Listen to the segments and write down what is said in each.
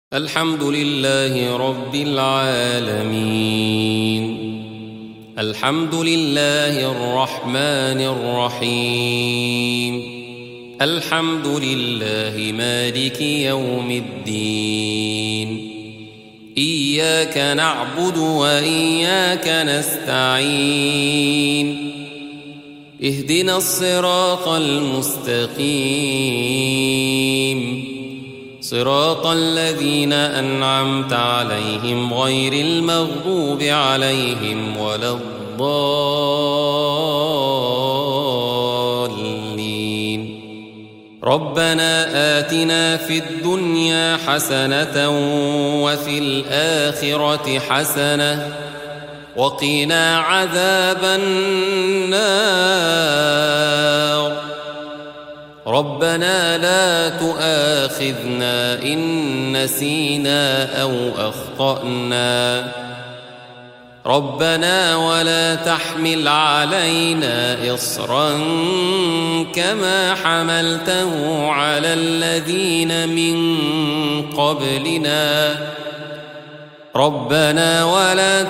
الحمد لله رب العالمين. الحمد لله الرحمن الرحيم. الحمد لله مالك يوم الدين. إياك نعبد وإياك نستعين. اهدنا الصراط المستقيم، صراط الذين أنعمت عليهم غير المغضوب عليهم ولا الضالين. ربنا آتنا في الدنيا حسنة وفي الآخرة حسنة وقنا عذاب النار. ربنا لا تؤاخذنا إن نسينا أو أخطأنا. ربنا ولا تحمل علينا إصرا كما حملته على الذين من قبلنا. ربنا ولا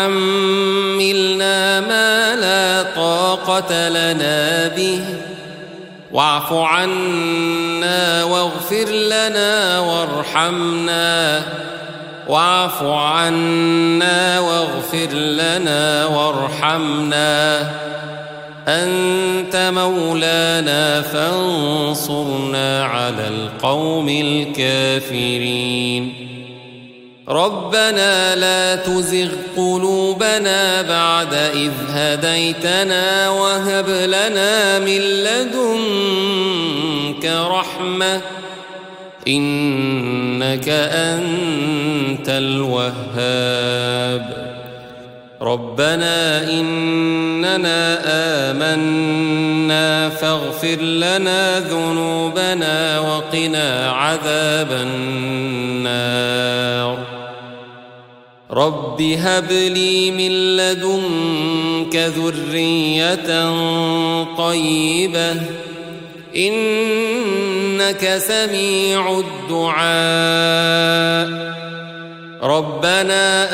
تحملنا ما لا طاقة لنا به، واعف عنا واغفر لنا وارحمنا. واعف عنا واغفر لنا وارحمنا. أنت مولانا فانصرنا على القوم الكافرين. ربنا لا تزغ قلوبنا بعد إذ هديتنا وهب لنا من لدنك رحمة إنك أنت الوهاب. ربنا إننا آمنا فاغفر لنا ذنوبنا وقنا عذاب النار. رب هب لي من لدنك ذرية طيبة إنك سميع الدعاء. ربنا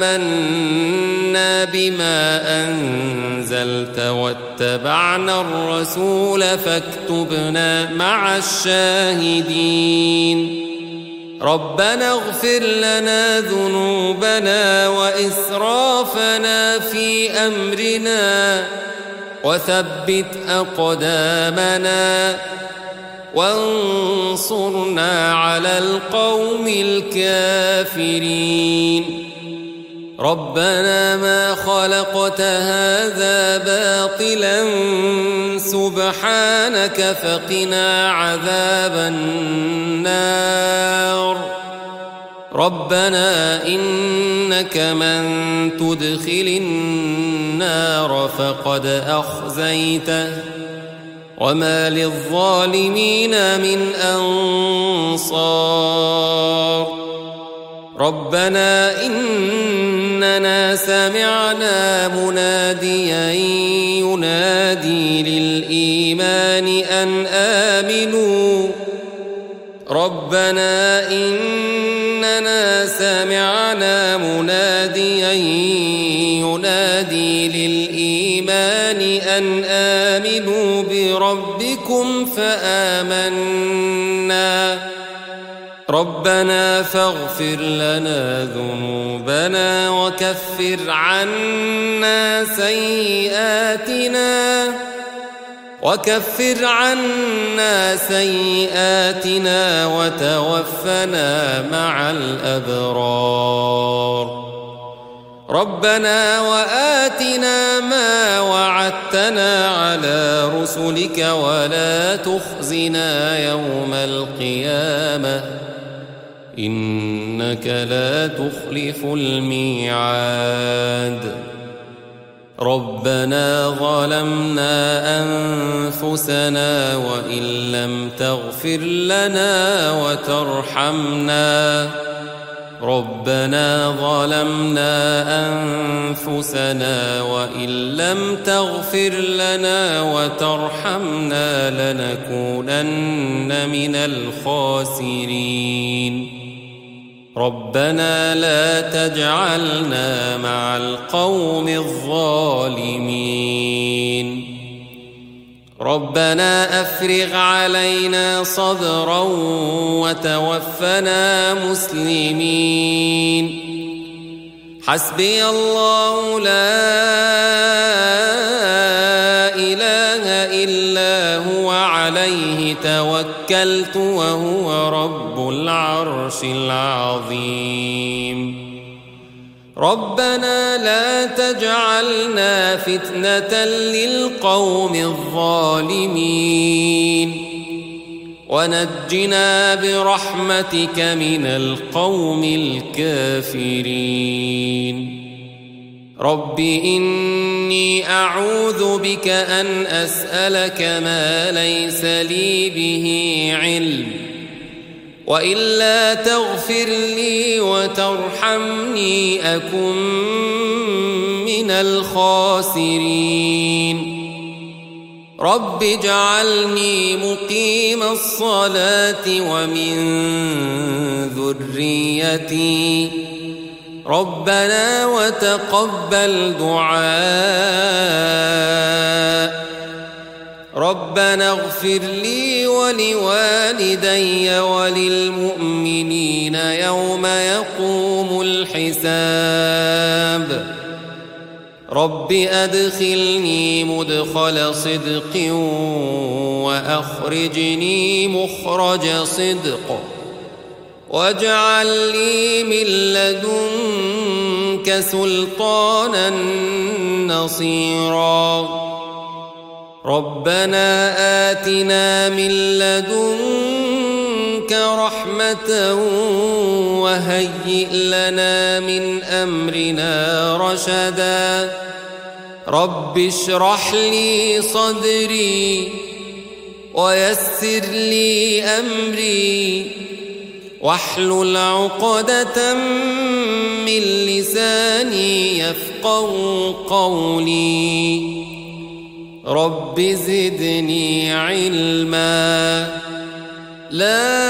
آمنا بما أنزلت واتبعنا الرسول فاكتبنا مع الشاهدين. ربنا اغفر لنا ذنوبنا وإسرافنا في أمرنا وثبت أقدامنا وانصرنا على القوم الكافرين. ربنا ما خلقت هذا باطلا سبحانك فقنا عذاب النار. ربنا إنك من تدخل النار فقد أخزيته وما للظالمين من أنصار. ربنا إننا سمعنا مناديا ينادي للإيمان أن آمنوا. ربنا إننا سمعنا مناديا ينادي للإيمان أن آمنوا بربكم فآمنا. ربنا فاغفر لنا ذنوبنا وكفر عنا سيئاتنا وتوفنا مع الأبرار. ربنا وآتنا ما وعدتنا على رسلك ولا تخزنا يوم القيامة إنك لا تخلف الميعاد. ربنا ظلمنا أنفسنا وإن لم تغفر لنا وترحمنا. ربنا ظلمنا أنفسنا وإن لم تغفر لنا وترحمنا لنكونن من الخاسرين. ربنا لا تجعلنا مع القوم الظالمين ربنا أفرغ علينا صبرا وتوفنا مسلمين حسبي الله لا إله إلا هو عليه توكلت وهو رب العرش العظيم ربنا لا تجعلنا فتنة للقوم الظالمين ونجنا برحمتك من القوم الكافرين رب إني أعوذ بك أن أسألك ما ليس لي به علم وإلا تغفر لي وترحمني أكن من الخاسرين رب اجعلني مقيم الصلاة ومن ذريتي ربنا وتقبل دعاء ربنا اغفر لي ولوالدي وللمؤمنين يوم يقوم الحساب رب أدخلني مدخل صدق وأخرجني مخرج صدق واجعل لي من لدنك سلطانا نصيرا ربنا آتنا من لدنك رحمة وهيئ لنا من أمرنا رشدا رب اشرح لي صدري ويسر لي أمري واحلل عقدة من لساني يفقهوا قولي رب زدني علما لا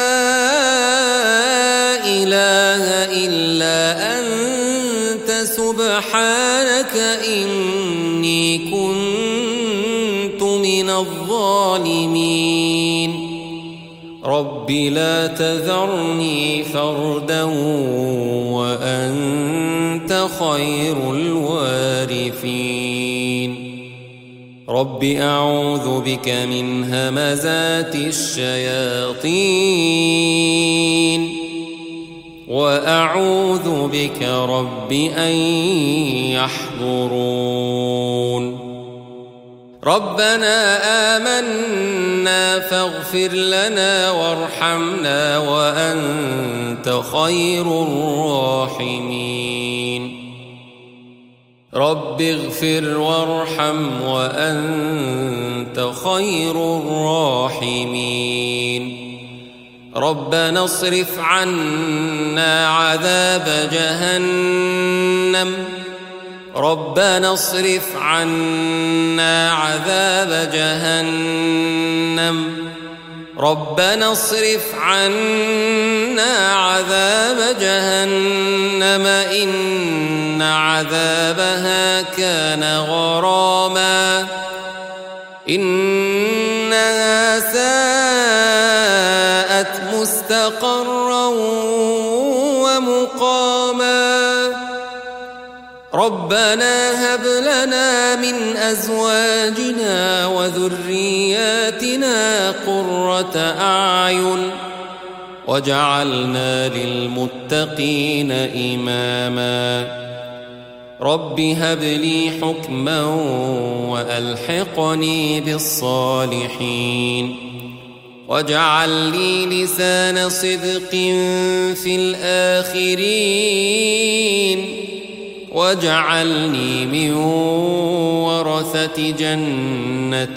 إله إلا أنت سبحانك إني كنت من الظالمين رب لا تذرني فردا وأنت خير الوارثين رب أعوذ بك من همزات الشياطين وأعوذ بك رب أن يحضرون ربنا آمنا فاغفر لنا وارحمنا وأنت خير الراحمين رب اغفر وارحم وأنت خير الراحمين ربنا اصرف عنا عذاب جهنم ربنا اصرف عنا عذاب جهنم ربنا اصرف عنا عذاب جهنم إن عذابها كان غراما إنها ساءت مستقرا ومقاما ربنا هب لنا من أزواجنا وذرياتنا قرة أعين واجعلنا للمتقين إماما رب هب لي حكما وألحقني بالصالحين واجعل لي لسان صدق في الآخرين واجعلني من ورثة جنة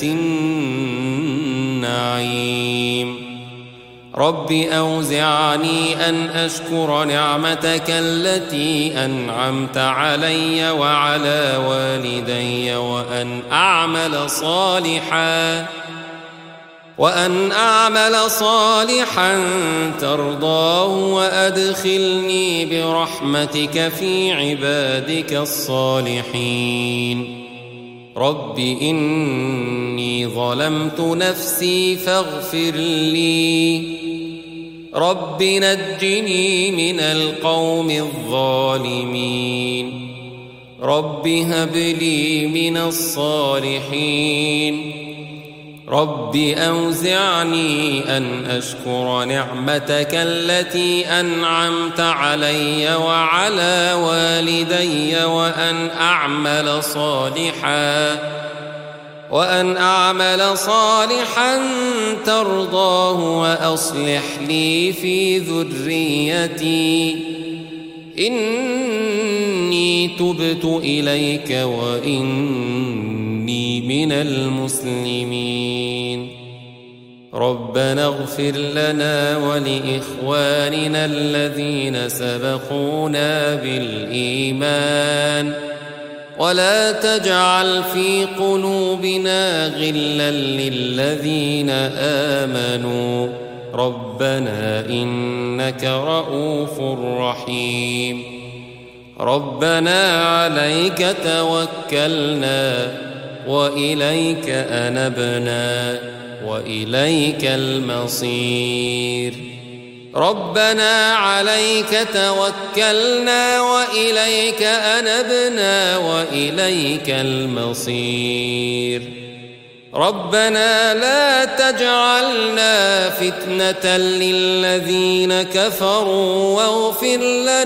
النعيم رب أوزعني أن أشكر نعمتك التي أنعمت علي وعلى والدي وأن أعمل صالحا وأن أعمل صالحا ترضاه وأدخلني برحمتك في عبادك الصالحين. رب إني ظلمت نفسي فاغفر لي. رب نجني من القوم الظالمين. رب هب لي من الصالحين. رب أوزعني أن أشكر نعمتك التي أنعمت علي وعلى والدي وأن أعمل صالحا ترضاه وأصلح لي في ذريتي إني تبت إليك وإني من المسلمين. ربنا اغفر لنا ولإخواننا الذين سبقونا بالإيمان ولا تجعل في قلوبنا غلا للذين آمنوا ربنا إنك رؤوف رحيم. ربنا عليك توكلنا وإليك أنبنا وإليك المصير. ربنا عليك توكلنا وإليك أنبنا وإليك المصير. ربنا لا تجعلنا فتنة للذين كفروا واغفر لنا